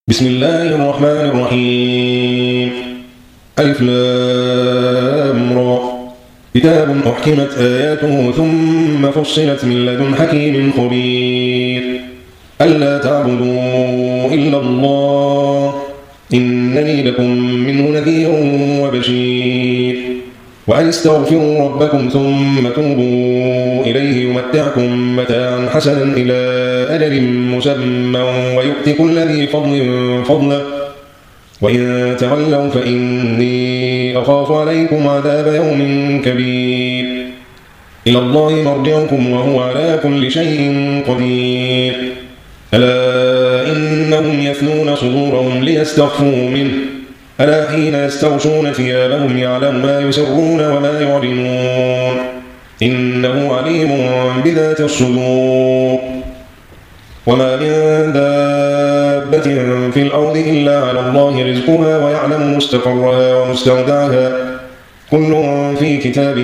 بسم الله الرحمن الرحيم. ألف لام را. كتاب أحكمت آياته ثم فصلت من لدن حكيم خبير. ألا تعبدوا إلا الله إنني لكم منه نذير وبشير. وأن استغفروا ربكم ثم توبوا إليه يمتعكم متاعا حسنا إلى أجل مسمى ويؤت كل ذي فضل فضله وإن تولوا فإني أخاف عليكم عذاب يوم كبير. إلى الله مرجعكم وهو على كل شيء قدير. ألا إنهم يثنون صدورهم ليستخفوا منه ألا حين يستغشون ثيابهم يعلم ما يسرون وما يعلنون إنه عليم بذات الصدور. وما من دابة في الأرض إلا على الله رزقها ويعلم مستقرها ومستودعها كل في كتاب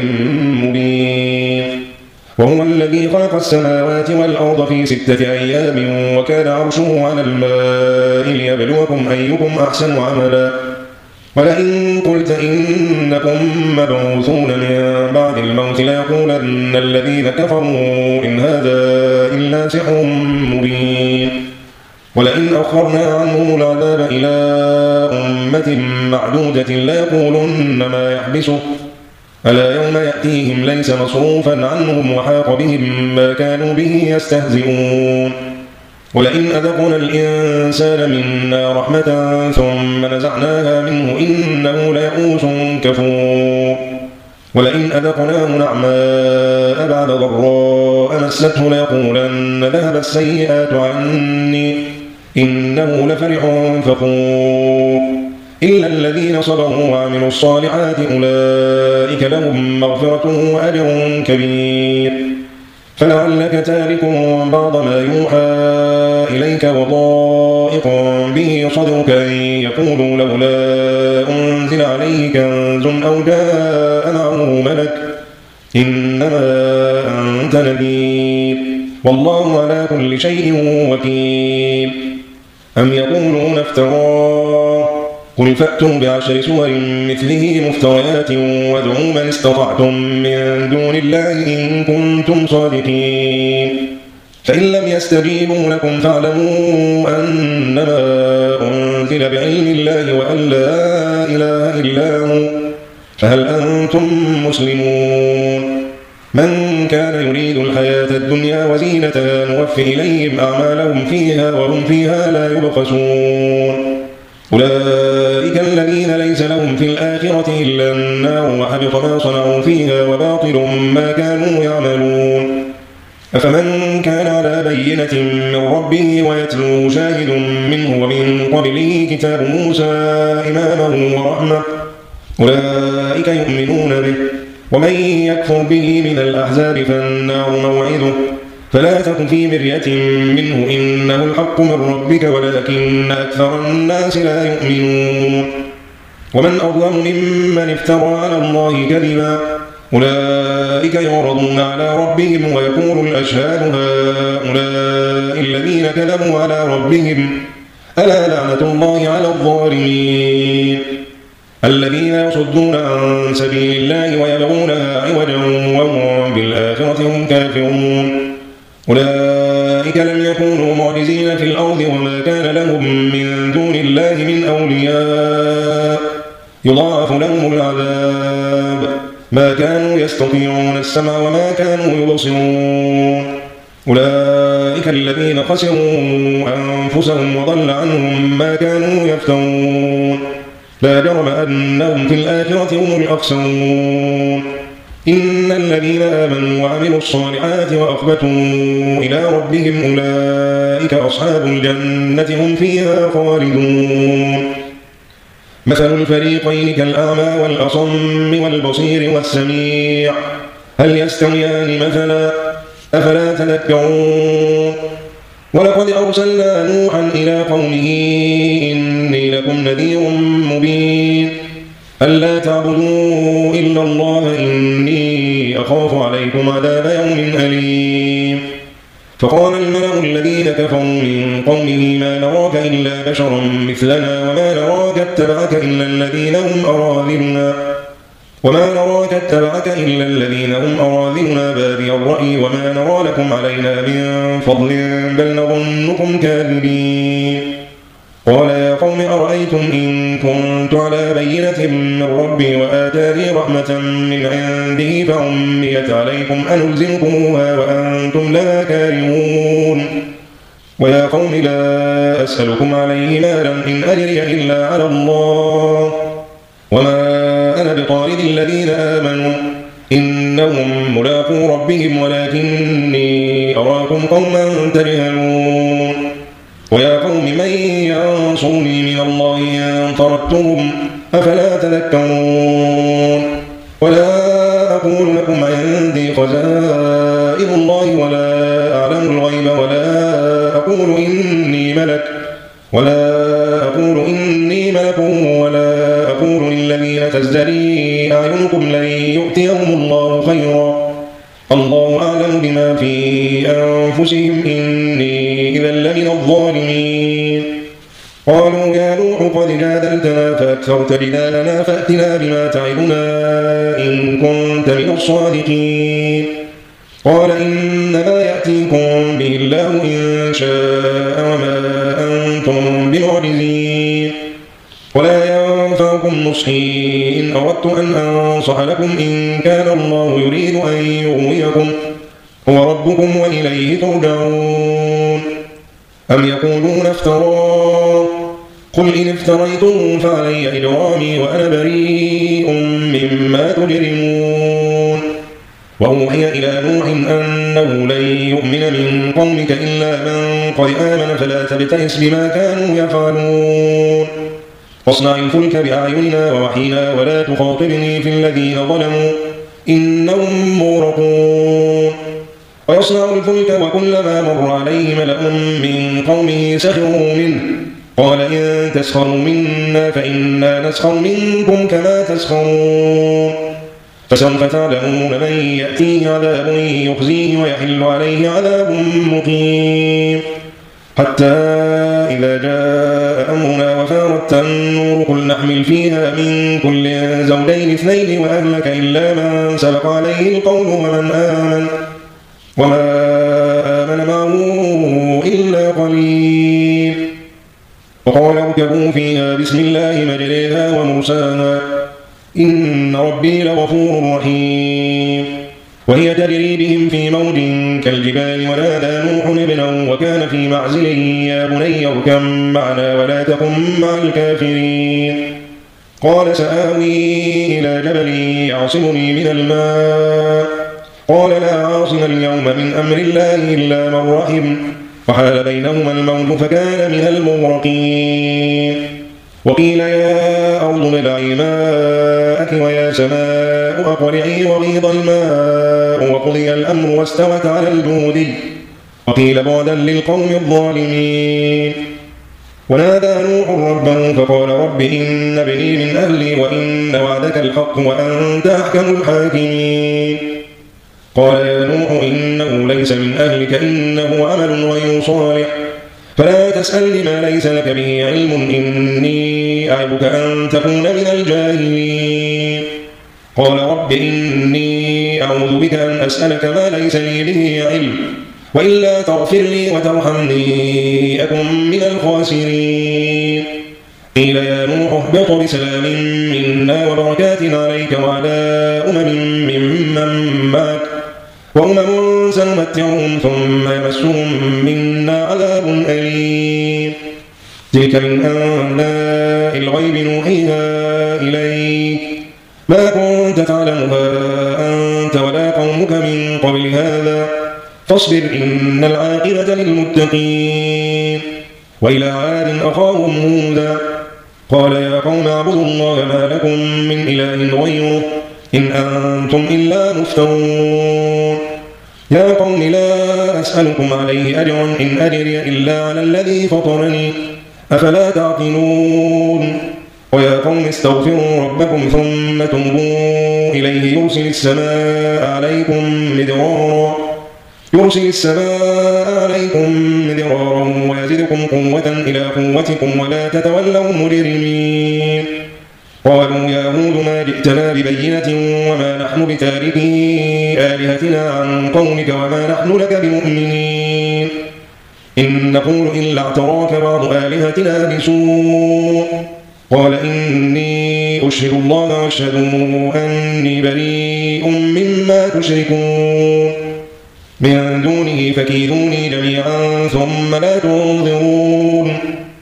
مبين. وهو الذي خلق السماوات والأرض في 6 أيام وكان عرشه على الماء ليبلوكم أيكم أحسن عملا. ولئن قلت إنكم مبعوثون من بعد الموت ليقولن الذين كفروا إن هذا إلا سحر مبين. ولئن أخرنا عنهم العذاب إلى أمة معدودة ليقولن ما يحبسه ألا يوم يأتيهم ليس مصروفا عنهم وحاق بهم ما كانوا به يستهزئون. ولئن أذقنا الإنسان منا رحمة ثم نزعناها منه إنه ليئوس كفور. ولئن أذقناه نعماء بعد ضراء مسته ليقولن ذهب السيئات عني إنه لفرح فخور. إلا الذين صبروا وعملوا الصالحات أولئك لهم مغفرة وأجر كبير. فلعلك تارك بعض ما يوحى إليك وضائق به صدرك أن يقولوا لولا أنزل عليه كنز أو جاء معه ملك إنما أنت نذير والله على كل شيء وكيل. أم يقولون افتراه قل فأتوا ب10 سور مثله مفتريات وادعوا من استطعتم من دون الله إن كنتم صادقين. فإن لم يستجيبوا لكم فاعلموا أنما أنزل بعلم الله وأن لا إله إلا هو فهل أنتم مسلمون. من كان يريد الحياة الدنيا وزينتها نوفي إليهم أعمالهم فيها وهم فيها لا يبخسون. أولئك الذين ليس لهم في الآخرة إلا النار وحبط ما صنعوا فيها وباطل ما كانوا يعملون. أفمن كان على بينة من ربه ويتلو شاهد منه ومن قبله كتاب موسى إماما ورحمة أولئك يؤمنون به. ومن يكفر به من الأحزاب فالنار موعده فلا تك في مرية منه إنه الحق من ربك ولكن أكثر الناس لا يؤمنون. ومن أظلم ممن افترى على الله كذبا أولئك يعرضون على ربهم ويقول الأشهاد هؤلاء الذين كذبوا على ربهم ألا لعنة الله على الظالمين. الذين يصدون عن سبيل الله ويبغونها عوجا وهم بالآخرة هم كافرون. أولئك لم يكونوا معجزين في الأرض وما كان لهم من دون الله من أولياء يضاعف لهم العذاب ما كانوا يستطيعون السمع وما كانوا يبصرون. أولئك الذين خسروا أنفسهم وضل عنهم ما كانوا يفترون. لا جرم أنهم في الآخرة هم الأخسرون. إن الذين آمنوا وعملوا الصالحات وأخبتوا إلى ربهم أولئك أصحاب الجنة هم فيها خالدون. مثل الفريقين كالأعمى والأصم والبصير والسميع هل يستويان مثلا أفلا تذكرون. ولقد أرسلنا نوحا إلى قومه إني لكم نذير مبين ألا تعبدوا إلا الله إني أخاف عليكم عذاب يوم أليم. فقال الملأ الذين كفروا من قومه ما نراك إلا بشرا مثلنا وما نراك اتبعك إلا الذين هم أراذلنا بادي الرأي وما نرى لكم علينا من فضل بل نظنكم كاذبين. قال يا قوم أرأيتم إن كنت على بينة من ربي وآتاني رحمة من عنده فعميت عليكم أنلزمكموها وأنتم لا كارهون. ويا قوم لا أسألكم عليه مالا إن أجري إلا على الله وما أنا بطارد الذين آمنوا إنهم ملاقو ربهم ولكني أراكم قوما تجهلون. ويا قوم من ينصرني من الله إن طردتهم أفلا تذكرون. ولا أقول لكم عندي خزائن الله ولا أعلم الغيب ولا أقول إني ملك ولا أقول للذين تزدري أعينكم لن يؤتيهم الله خيرا الله أعلم بما في أنفسهم إني إذا لمن الظالمين. قالوا يا نوح قد جادلتنا فأكثرت جدالنا فأتنا بما تعدنا إن كنت من الصادقين. قال إنما يأتيكم به الله إن شاء وما أنتم بمعجزين. ولا ينفعكم نصحي إن أردت أن أنصح لكم إن كان الله يريد أن يغويكم هو ربكم وإليه ترجعون. أم يقولون افتراه قل إن افتريته فعلي إجرامي وأنا بريء مما تجرمون. وأوحي إلى نوح أنه لن يؤمن من قومك إلا من قد آمن فلا تبتئس بما كانوا يفعلون. واصنع الفلك بأعيننا ووحينا ولا تخاطبني في الذين ظلموا إنهم مغرقون. ويصنع الفلك وكلما مر عليه ملأ من قومه سخروا منه قال إن تسخروا منا فإنا نسخر منكم كما تسخرون. فسوف تعلمون من يأتيه عذاب يخزيه ويحل عليه عذاب مقيم. حتى إذا جاء أمرنا وفارت النور قل نحمل فيها من كل زوجين اثنين وأهلك إلا من سبق عليه القول وما آمن معه إلا قليل. وقال اركبوا فيها بسم الله مجريها ومرساها إن ربي لغفور رحيم. وهي تجري بهم في موج كالجبال ونادى نوح ابنه وكان في معزل يا بني اركب معنا ولا تكن مع الكافرين. قال سآوي إلى جبل يعصمني من الماء قال لا عاصم اليوم من أمر الله إلا من رحم وحال بينهما الموج فكان من المغرقين. وقيل يا أرض ابلعي ماءك ويا سماء أقلعي وغيض الماء وقضي الأمر واستوت على الجود وقيل بعدا للقوم الظالمين. ونادى نوح ربه فقال رب إن ابني من أهلي وإن وعدك الحق وأنت أحكم الحاكمين. قال يا نوح إنه ليس من أهلك إنه عمل غير صالح فلا تسأل لما ليس لك به علم إني أعظك أن تكون من الجاهلين. قال رب إني أعوذ بك أن أسألك ما ليس لي به علم وإلا تغفر لي وترحمني أكن من الخاسرين. قيل يا نوح اهبط بسلام منا وبركات عليك وعلى ممن معك وأمم سنمتعهم ثم يمسهم منا عذاب أليم. تلك من أنباء الغيب نوحيها إليك ما كنت تعلمها أنت ولا قومك من قبل هذا فاصبر إن العاقبة للمتقين. وإلى عاد أخاهم هودا قال يا قوم اعبدوا الله ما لكم من إله غيره إن أنتم إلا مفترون. يا قوم لا أسألكم عليه أجرا إن أجري إلا على الذي فطرني أفلا تعقلون. ويا قوم استغفروا ربكم ثم توبوا إليه يرسل يرسل السماء عليكم مدرارا ويزدكم قوة إلى قوتكم ولا تتولوا مجرمين. قالوا يا هود ما جئتنا ببينة وما نحن بتاركي آلهتنا عن قومك وما نحن لك بمؤمنين إن نقول إلا اعتراك بعض آلهتنا بسوء. قال إني أشهد الله واشهدوا أني بريء مما تشركون من دونه فكيدوني جميعا ثم لا تنظرون.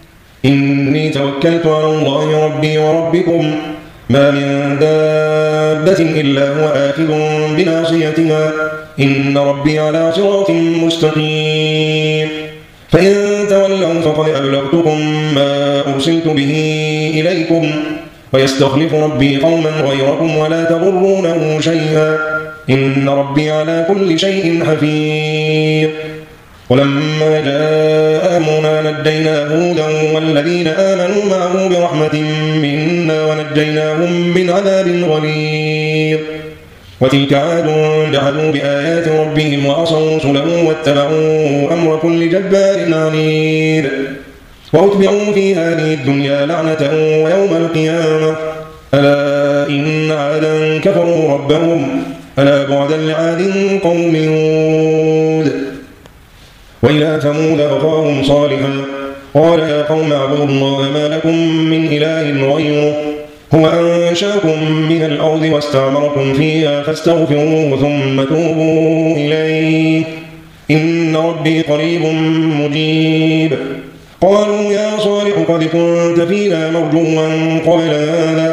إني توكلت على الله ربي وربكم ما من دابة إلا هو آخذ بناصيتها إن ربي على صراط مستقيم. فإن تولوا فقد أبلغتكم ما أرسلت به إليكم ويستخلف ربي قوما غيركم ولا تضرونه شيئا إن ربي على كل شيء حفيظ. ولما جاء أمرنا نجينا هودا والذين آمنوا معه برحمة منا ونجيناهم من عذاب غليظ. وتلك عاد جحدوا بآيات ربهم وعصوا رسله واتبعوا أمر كل جبار عنيد. وأتبعوا في هذه الدنيا لعنة ويوم القيامة ألا إن عادا كفروا ربهم ألا بعدا لعاد قوم هود. وإلى ثمود أخاهم صالحا قال يا قوم اعبدوا الله ما لكم من إله غيره هو أنشأكم من الأرض واستعمركم فيها فاستغفروه ثم توبوا إليه إن ربي قريب مجيب. قالوا يا صالح قد كنت فينا مرجوا قبل هذا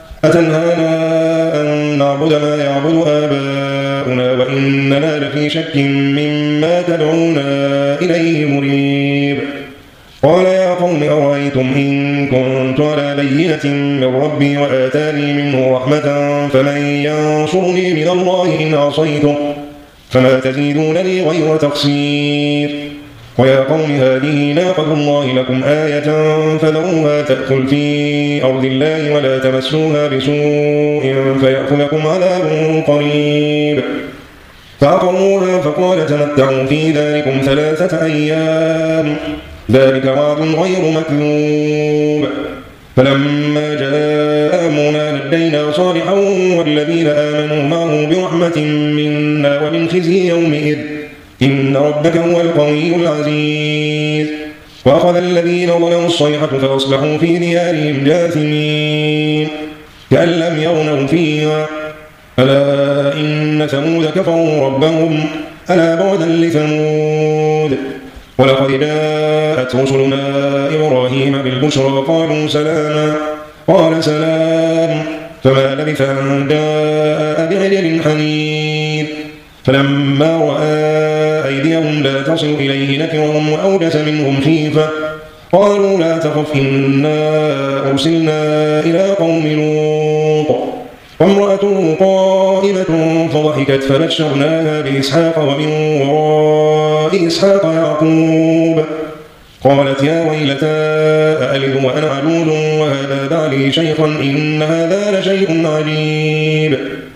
أتنهانا أن نعبد ما يعبد آباؤنا وإننا لفي شك مما تدعونا إليه مريب. قال يا قوم أرأيتم إن كنت على بينة من ربي وآتاني منه رحمة فمن ينصرني من الله إن عصيته فما تزيدونني غير تقصير. ويا قوم هذه ناقة الله لكم آية فذروها تأكل في أرض الله ولا تمسوها بسوء فيأخذكم عذاب قريب. فعقروها فقال تمتعوا في ذلكم 3 أيام ذلك وعد غير مكذوب. فلما جاء أمرنا نجينا صالحا والذين آمنوا معه برحمة منا ومن خزي يومئذ إن ربك هو القوي العزيز. وأخذ الذين ظلموا الصيحة فأصبحوا في ديارهم جاثمين كأن لم يغنوا فيها ألا إن ثمود كفروا ربهم ألا بعدا لثمود. ولقد جاءت رسلنا إبراهيم بالبشرى قالوا سلاما قال سلام فما لبث أن جاء بعجل حنيذ. فلما رأى أيديهم لا تصل إليه نكرهم وأوجس منهم خيفة قالوا لا تخف إنا أرسلنا إلى قوم لوط. وامرأته قائمة فضحكت فبشرناها بإسحاق ومن وراء إسحاق يعقوب. قالت يا ويلتى أألد وأنا عجوز وهذا بعلي شيخا إن هذا لشيء عجيب.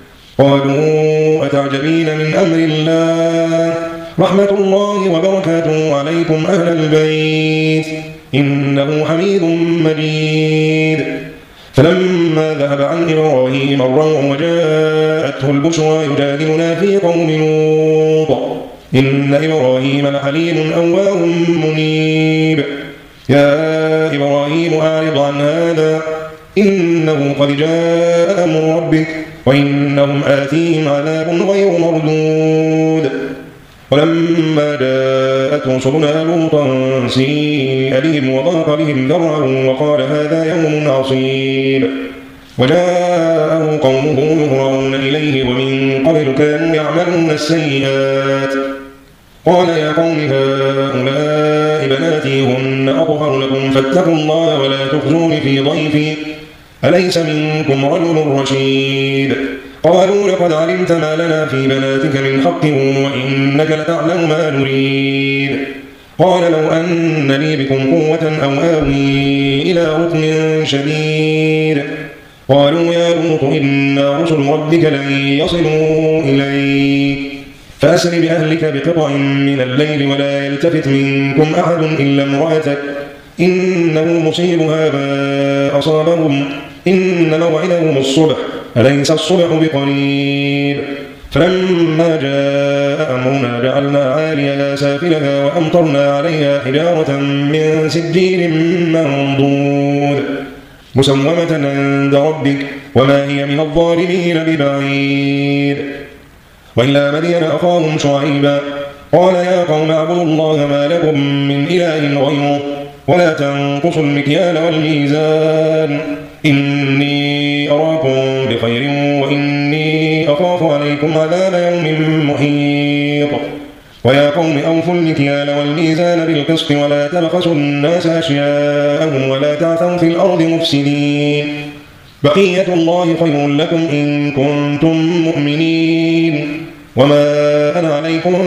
قالوا أتعجبين من أمر الله رحمة الله وبركاته عليكم أهل البيت إنه حميد مجيد. فلما ذهب عن إبراهيم الروع وجاءته البشرى يجادلنا في قوم لوط إن إبراهيم لحليم أواه منيب. يا إبراهيم أعرض عن هذا إنه قد جاء أمر ربك وإنهم آتيهم عذاب غير مردود. ولما جاءت رسلنا لوطا سيء بهم وضاق بهم ذرعا وقال هذا يوم عصيب. وجاءه قومه يهرعون إليه ومن قبل كانوا يعملون السيئات. قال يا قوم هؤلاء بناتي هن أطهر لكم فاتقوا الله ولا تخزون في ضيفي أليس منكم رجل رشيد. قالوا لقد علمت ما لنا في بناتك من حق وإنك لتعلم ما نريد. قال لو أن لي بكم قوة أو آوي إلى ركن شديد. قالوا يا لوط إن رسل ربك لن يصلوا إليك فأسر بأهلك بقطع من الليل ولا يلتفت منكم أحد إلا امرأتك إنه مصيبها ما أصابهم إن موعدهم الصبح أليس الصبح بقريب فلما جاء أمرنا جعلنا عاليها سافلها وأمطرنا عليها حجارة من سجيل منضود مسومة عند ربك وما هي من الظالمين ببعيد وإلى مدين أخاهم شعيبا قال يا قوم اعبدوا الله ما لكم من إله غيره ولا تنقصوا المكيال والميزان إني أراكم بخير وإني أخاف عليكم عذاب يوم محيط ويا قوم أوفوا المكيال والميزان بالقسط ولا تبخسوا الناس أشياءهم ولا تعثوا في الأرض مفسدين بقية الله خير لكم إن كنتم مؤمنين وما أنا عليكم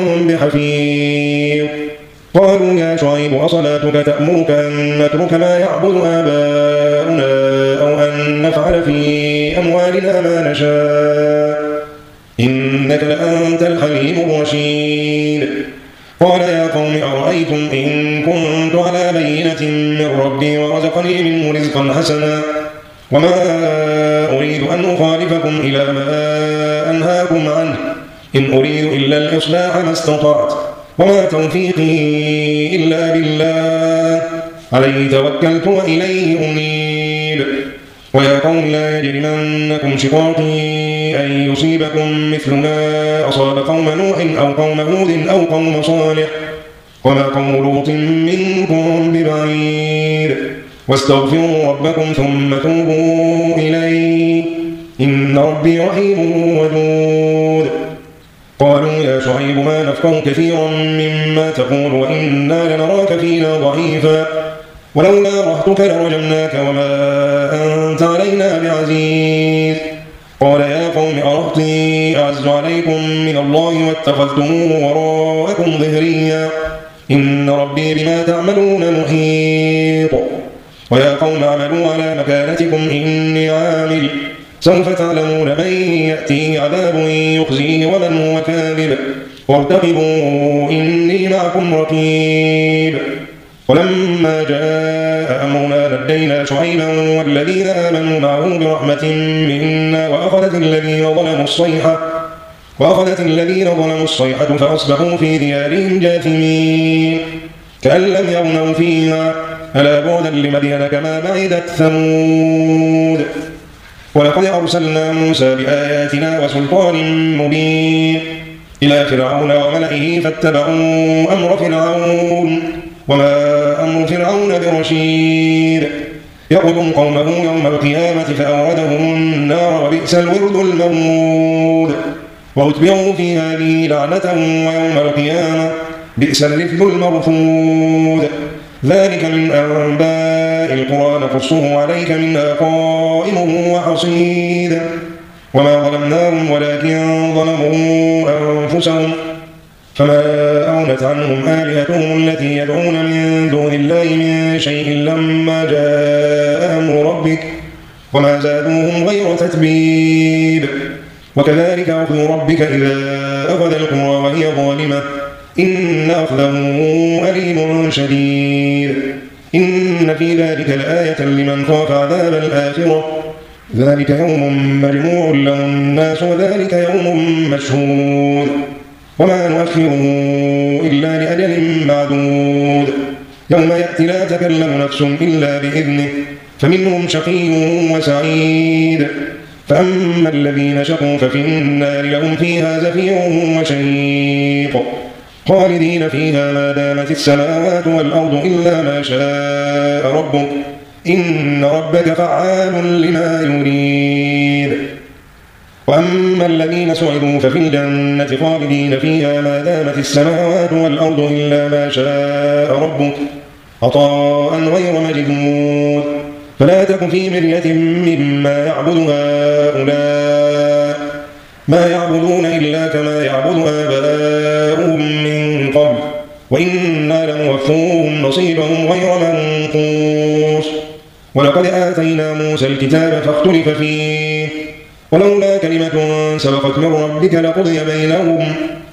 بحفيظ قالوا يا شعيب أصلاتك تأمرك أن نترك ما يعبد آباؤنا أو أن نفعل في أموالنا ما نشاء إنك لأنت الحليم الرشيد قال يا قوم أرأيتم إن كنت على بينة من ربي ورزقني منه رزقا حسنا وما أريد أن أخالفكم إلى ما أنهاكم عنه إن أريد إلا الإصلاح ما استطعت وما توفيقي إلا بالله عليه توكلت وإليه أنيب ويا قوم لا يجرمنكم شقاقي أن يصيبكم مثل ما أصاب قوم نوح أو قوم هود أو قوم صالح وما قوم لوط منكم ببعيد واستغفروا ربكم ثم توبوا إليه إن ربي رحيم ودود قالوا يا شعيب ما نفقه كثيرا مما تقول وإنا لنراك فينا ضعيفا ولولا رهتك لرجمناك وما أنت علينا بعزيز قال يا قوم أرهطي أعز عليكم من الله واتخذتموه وراءكم ظهريا إن ربي بما تعملون محيط ويا قوم اعملوا على مكانتكم إني عامل سوف تعلمون من يأتي عذاب يخزيه ومن هو كاذب وارتقبوا إني معكم رقيب ولما جاء أمرنا نجينا شعيبا والذين آمنوا معه برحمة منا وأخذت الذين ظلموا الصيحة فأصبحوا في ديارهم جاثمين كأن لم يغنوا فيها ألا بعدا لمدين كما بعدت ثمود ولقد أرسلنا موسى بآياتنا وسلطان مبين إلى فرعون وملئه فاتبعوا أمر فرعون وما أمر فرعون برشيد يقدم قومه يوم القيامة فأوردهم النار وبئس الورد المورود وأتبعوا في هذه لعنة ويوم القيامة بئس الرفد المرفود ذلك من أنباء القرى نقصه عليك منها قائم وحصيد وما ظلمناهم ولكن ظلموا أنفسهم فما أغنت عنهم آلهتهم التي يدعون من دون الله من شيء لما جاء أمر ربك وما زادوهم غير تتبيب وكذلك أخذ ربك إذا أخذ القرى وهي ظالمة إن أخذه أليم شديد إن في ذلك لآية لمن خاف عذاب الآخرة ذلك يوم مجموع له الناس وذلك يوم مشهود وما نؤخره إلا لأجل معدود يوم يأتي لا تكلم نفس إلا بإذنه فمنهم شقي وسعيد فأما الذين شقوا ففي النار لهم فيها زفير وشهيق خالدين فيها ما دامت السماوات والأرض إلا ما شاء ربك إن ربك فعال لما يريد وأما الذين سعدوا ففي الجنة خالدين فيها ما دامت السماوات والأرض إلا ما شاء ربك عطاء غير مجدود فلا تك في مرية مما يعبد هؤلاء ما يعبدون إلا كما يعبد آباؤهم من قبل وإنا لموفوهم نصيبهم غير منقوص ولقد آتينا موسى الكتاب فاختلف فيه ولولا كلمة سبقت من ربك لقضي بينهم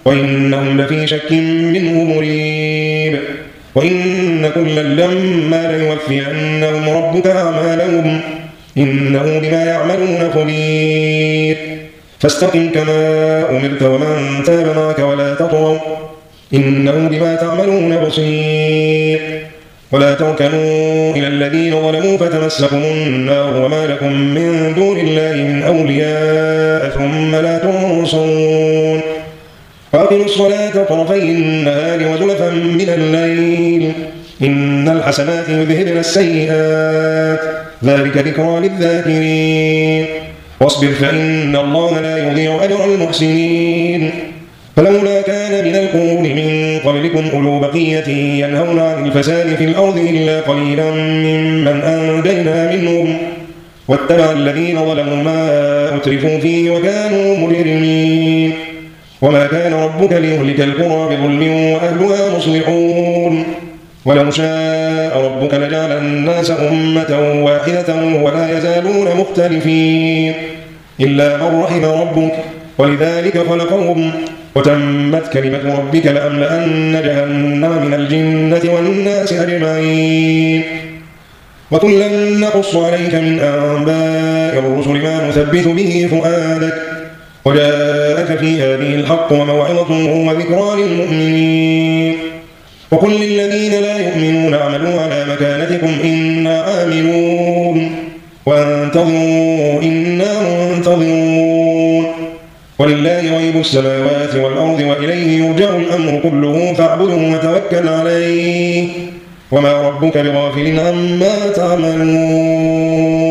وإنهم لفي شك منه مريب وإن كلا لما ليوفينهم ربك أعمالهم إنه بما يعملون خبير فاستقم كما أمرت ومن تاب معك ولا تطغوا إنه بما تعملون بصير ولا تركنوا إلى الذين ظلموا فتمسكم النار وما لكم من دون الله من أولياء ثم لا تنصرون وأقموا الصلاة طرفي النهار وزلفا من الليل إن الحسنات يذهبن السيئات ذلك ذكرى للذاكرين واصبر فإن الله لا يضيع أجر المحسنين فلولا كان من القرون من قبلكم أولو بقية ينهون عن الفساد في الأرض إلا قليلا ممن أنجينا منهم واتبع الذين ظلموا ما أترفوا فيه وكانوا مجرمين وما كان ربك ليهلك القرى بظلم وأهلها مصلحون ولو شاء ربك لجعل الناس أمة واحدة ولا يزالون مختلفين إلا من رحم ربك ولذلك خلقهم وتمت كلمة ربك لأملأن جهنم من الجنة والناس أجمعين وكلا نقص عليك من أنباء الرسل ما نثبت به فؤادك وجاءك في هذه الحق وموعظة وذكرى للمؤمنين وقل للذين لا يؤمنون اعملوا على مكانتكم إنا عاملون وانتظروا إنا منتظرون ولله غيب السماوات والأرض وإليه يرجع الأمر كله فاعبده وتوكل عليه وما ربك بغافل عما تعملون